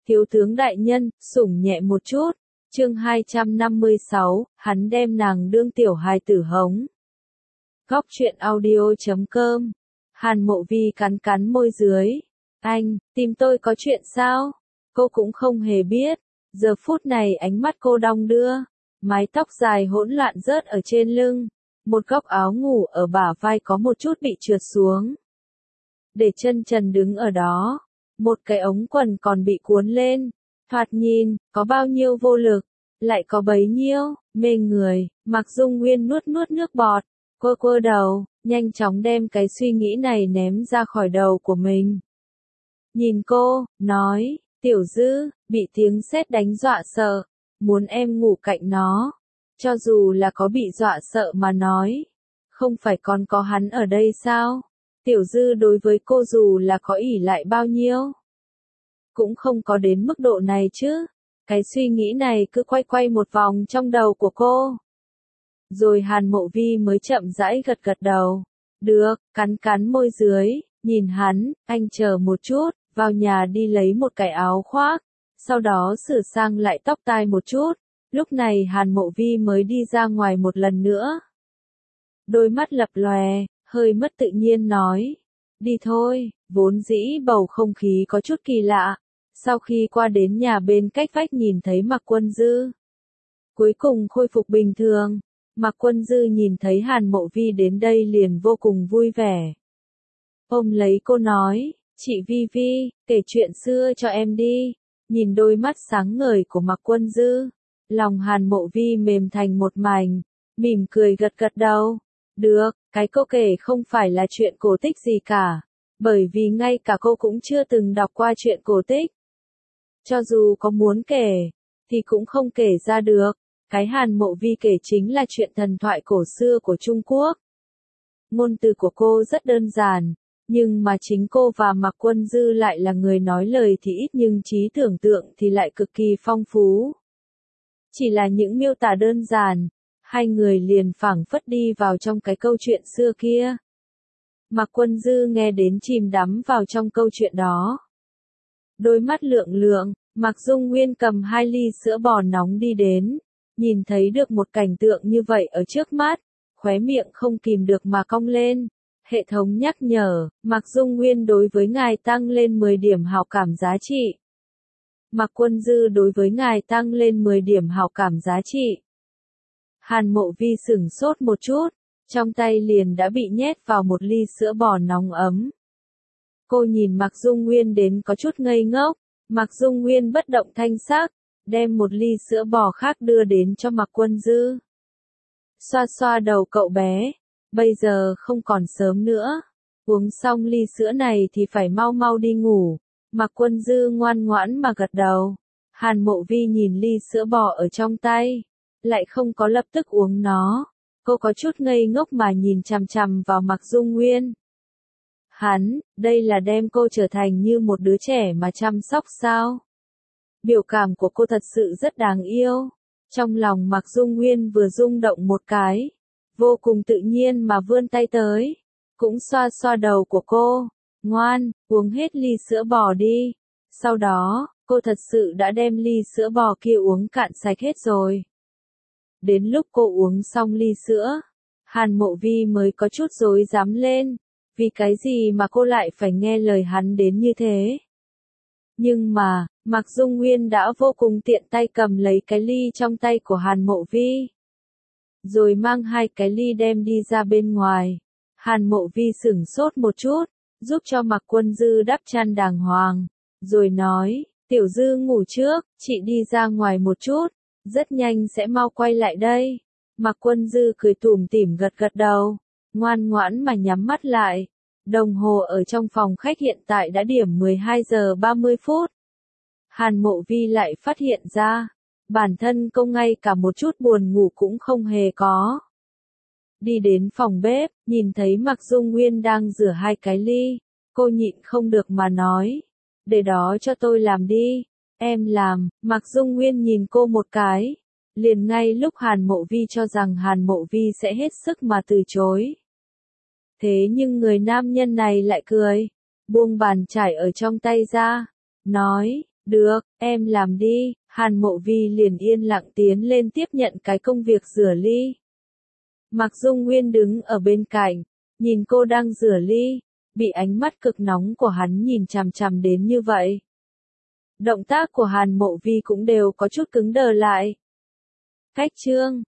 Thiếu tướng đại nhân, sủng nhẹ một chút. Chương 256, hắn đem nàng đương tiểu hài tử hống. Góc truyện audio.com. Hàn Mộ Vi cắn cắn môi dưới. Anh, tìm tôi có chuyện sao? Cô cũng không hề biết. Giờ phút này ánh mắt cô đong đưa. Mái tóc dài hỗn loạn rớt ở trên lưng. Một góc áo ngủ ở bả vai có một chút bị trượt xuống. Để chân trần đứng ở đó. Một cái ống quần còn bị cuốn lên. Thoạt nhìn, có bao nhiêu vô lực. Lại có bấy nhiêu, mê người. Mạc Dung Nguyên nuốt nước bọt. Quơ quơ đầu, nhanh chóng đem cái suy nghĩ này ném ra khỏi đầu của mình. Nhìn cô, nói, Tiểu Dư, bị tiếng sét đánh dọa sợ, muốn em ngủ cạnh nó. Cho dù là có bị dọa sợ mà nói, không phải còn có hắn ở đây sao? Tiểu Dư đối với cô dù là có ỷ lại bao nhiêu, cũng không có đến mức độ này chứ. Cái suy nghĩ này cứ quay một vòng trong đầu của cô. Rồi Hàn Mộ Vi mới chậm rãi gật đầu. Được, cắn môi dưới, nhìn hắn, anh chờ một chút, vào nhà đi lấy một cái áo khoác, sau đó sửa sang lại tóc tai một chút. Lúc này Hàn Mộ Vi mới đi ra ngoài một lần nữa. Đôi mắt lập lòe, hơi mất tự nhiên nói. Đi thôi, vốn dĩ bầu không khí có chút kỳ lạ. Sau khi qua đến nhà bên cách vách nhìn thấy Mạc Quân Dư, cuối cùng khôi phục bình thường. Mạc Quân Dư nhìn thấy Hàn Mộ Vi đến đây liền vô cùng vui vẻ. Ôm lấy cô nói, chị Vi Vi, kể chuyện xưa cho em đi. Nhìn đôi mắt sáng ngời của Mạc Quân Dư, lòng Hàn Mộ Vi mềm thành một mảnh, mỉm cười gật đầu. Được, cái cô kể không phải là chuyện cổ tích gì cả, bởi vì ngay cả cô cũng chưa từng đọc qua chuyện cổ tích. Cho dù có muốn kể, thì cũng không kể ra được. Cái Hàn Mộ Vi kể chính là chuyện thần thoại cổ xưa của Trung Quốc. Ngôn từ của cô rất đơn giản, nhưng mà chính cô và Mạc Quân Dư lại là người nói lời thì ít nhưng trí tưởng tượng thì lại cực kỳ phong phú. Chỉ là những miêu tả đơn giản, hai người liền phảng phất đi vào trong cái câu chuyện xưa kia. Mạc Quân Dư nghe đến chìm đắm vào trong câu chuyện đó. Đôi mắt lượng, Mạc Dung Nguyên cầm 2 ly sữa bò nóng đi đến. Nhìn thấy được một cảnh tượng như vậy ở trước mắt, khóe miệng không kìm được mà cong lên. Hệ thống nhắc nhở, Mạc Dung Nguyên đối với ngài tăng lên 10 điểm hảo cảm giá trị. Mạc Quân Dư đối với ngài tăng lên 10 điểm hảo cảm giá trị. Hàn Mộ Vi sửng sốt một chút, trong tay liền đã bị nhét vào một ly sữa bò nóng ấm. Cô nhìn Mạc Dung Nguyên đến có chút ngây ngốc, Mạc Dung Nguyên bất động thanh sắc, đem một ly sữa bò khác đưa đến cho Mạc Quân Dư. Xoa đầu cậu bé, bây giờ không còn sớm nữa, uống xong ly sữa này thì phải mau đi ngủ. Mạc Quân Dư ngoan ngoãn mà gật đầu. Hàn Mộ Vi nhìn ly sữa bò ở trong tay, lại không có lập tức uống nó. Cô có chút ngây ngốc mà nhìn chằm vào Mạc Dung Nguyên. Hắn, đây là đem cô trở thành như một đứa trẻ mà chăm sóc sao? Biểu cảm của cô thật sự rất đáng yêu. Trong lòng Mạc Dung Nguyên vừa rung động một cái, vô cùng tự nhiên mà vươn tay tới, cũng xoa đầu của cô. Ngoan, uống hết ly sữa bò đi. Sau đó, cô thật sự đã đem ly sữa bò kia uống cạn sạch hết rồi. Đến lúc cô uống xong ly sữa, Hàn Mộ Vi mới có chút rối rắm lên. Vì cái gì mà cô lại phải nghe lời hắn đến như thế? Nhưng mà, Mạc Dung Nguyên đã vô cùng tiện tay cầm lấy cái ly trong tay của Hàn Mộ Vi. Rồi mang 2 cái ly đem đi ra bên ngoài. Hàn Mộ Vi sửng sốt một chút, giúp cho Mạc Quân Dư đắp chăn đàng hoàng. Rồi nói, Tiểu Dư ngủ trước, chị đi ra ngoài một chút, rất nhanh sẽ mau quay lại đây. Mạc Quân Dư cười tủm tỉm gật đầu, ngoan ngoãn mà nhắm mắt lại. Đồng hồ ở trong phòng khách hiện tại đã điểm 12 giờ 30 phút. Hàn Mộ Vi lại phát hiện ra, bản thân cô ngay cả một chút buồn ngủ cũng không hề có. Đi đến phòng bếp, nhìn thấy Mạc Dung Nguyên đang rửa 2 cái ly, cô nhịn không được mà nói, để đó cho tôi làm đi. Em làm. Mạc Dung Nguyên nhìn cô một cái, liền ngay lúc Hàn Mộ Vi cho rằng Hàn Mộ Vi sẽ hết sức mà từ chối. Thế nhưng người nam nhân này lại cười, buông bàn chải ở trong tay ra, nói, Được, em làm đi. Hàn Mộ Vi liền yên lặng tiến lên tiếp nhận cái công việc rửa ly. Mạc Dung Nguyên đứng ở bên cạnh, nhìn cô đang rửa ly, bị ánh mắt cực nóng của hắn nhìn chằm chằm đến như vậy. Động tác của Hàn Mộ Vi cũng đều có chút cứng đờ lại. Cách chương